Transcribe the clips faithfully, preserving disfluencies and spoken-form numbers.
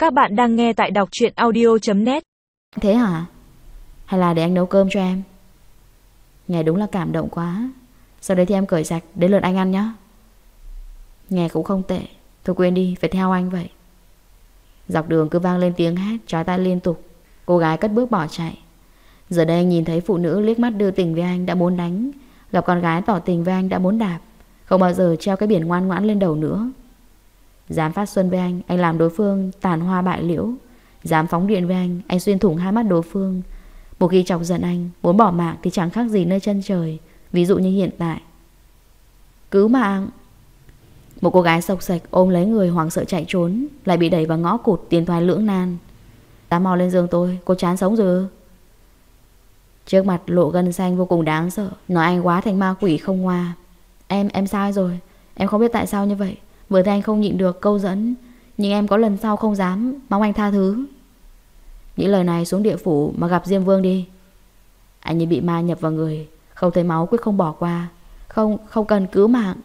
Các bạn đang nghe tại đọc truyện audio chấm net. Thế hả? Hay là để anh nấu cơm cho em? Nghe đúng là cảm động quá. Sau đấy thì em cởi sạch, đến lượt anh ăn nhé. Nghe cũng không tệ. Thôi quên đi, phải theo anh vậy. Dọc đường cứ vang lên tiếng hét chói tai liên tục. Cô gái cất bước bỏ chạy. Giờ đây anh nhìn thấy phụ nữ liếc mắt đưa tình với anh đã muốn đánh, gặp con gái tỏ tình với anh đã muốn đạp. Không bao giờ treo cái biển ngoan ngoãn lên đầu nữa. Dám phát xuân với anh, anh làm đối phương tàn hoa bại liễu. Dám phóng điện với anh, anh xuyên thủng hai mắt đối phương. Một khi chọc giận anh, muốn bỏ mạng thì chẳng khác gì nơi chân trời. Ví dụ như hiện tại. Cứu mạng! Một cô gái xộc xệch ôm lấy người hoảng sợ chạy trốn, lại bị đẩy vào ngõ cụt tiền thoái lưỡng nan. Dám mò lên giường tôi, cô chán sống rồi. Trước mặt lộ gân xanh vô cùng đáng sợ, nói anh quá thành ma quỷ không ngoa. Em, em sai rồi. Em không biết tại sao như vậy. Vừa thấy anh không nhịn được câu dẫn, nhưng em có lần sau không dám, mong anh tha thứ. Những lời này xuống địa phủ mà gặp Diêm Vương đi. Anh như bị ma nhập vào người, không thấy máu quyết không bỏ qua. Không, không cần cứu mạng.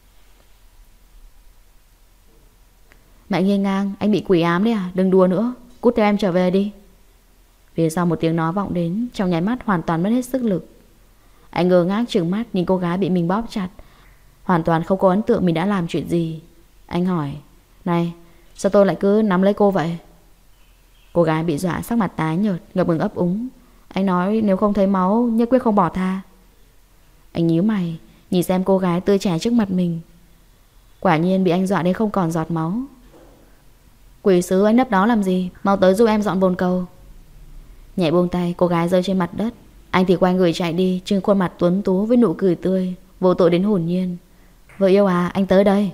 Mạnh nghiêng ngang, anh bị quỷ ám đấy à? Đừng đùa nữa, cút theo em trở về đi. Phía sau một tiếng nói vọng đến, trong nháy mắt hoàn toàn mất hết sức lực. Anh ngơ ngác trừng mắt nhìn cô gái bị mình bóp chặt, hoàn toàn không có ấn tượng mình đã làm chuyện gì. Anh hỏi, này, sao tôi lại cứ nắm lấy cô vậy? Cô gái bị dọa sắc mặt tái nhợt, ngập ngừng ấp úng. Anh nói nếu không thấy máu nhất quyết không bỏ tha. Anh nhíu mày, nhìn xem cô gái tươi trẻ trước mặt mình. Quả nhiên bị anh dọa đến không còn giọt máu. Quỷ sứ, anh nấp đó làm gì? Mau tới giúp em dọn bồn cầu. Nhẹ buông tay, cô gái rơi trên mặt đất. Anh thì quay người chạy đi, trưng khuôn mặt tuấn tú với nụ cười tươi, vô tội đến hồn nhiên. Vợ yêu à, anh tới đây.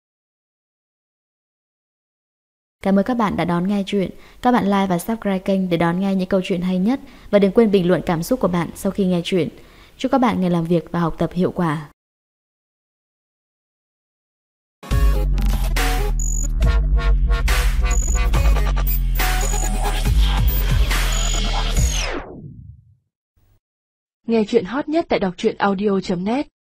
Cảm ơn các bạn đã đón nghe chuyện. Các bạn like và subscribe kênh để đón nghe những câu chuyện hay nhất. Và đừng quên bình luận cảm xúc của bạn sau khi nghe chuyện. Chúc các bạn ngày làm việc và học tập hiệu quả. Nghe chuyện hot nhất tại đọc truyện audio chấm net.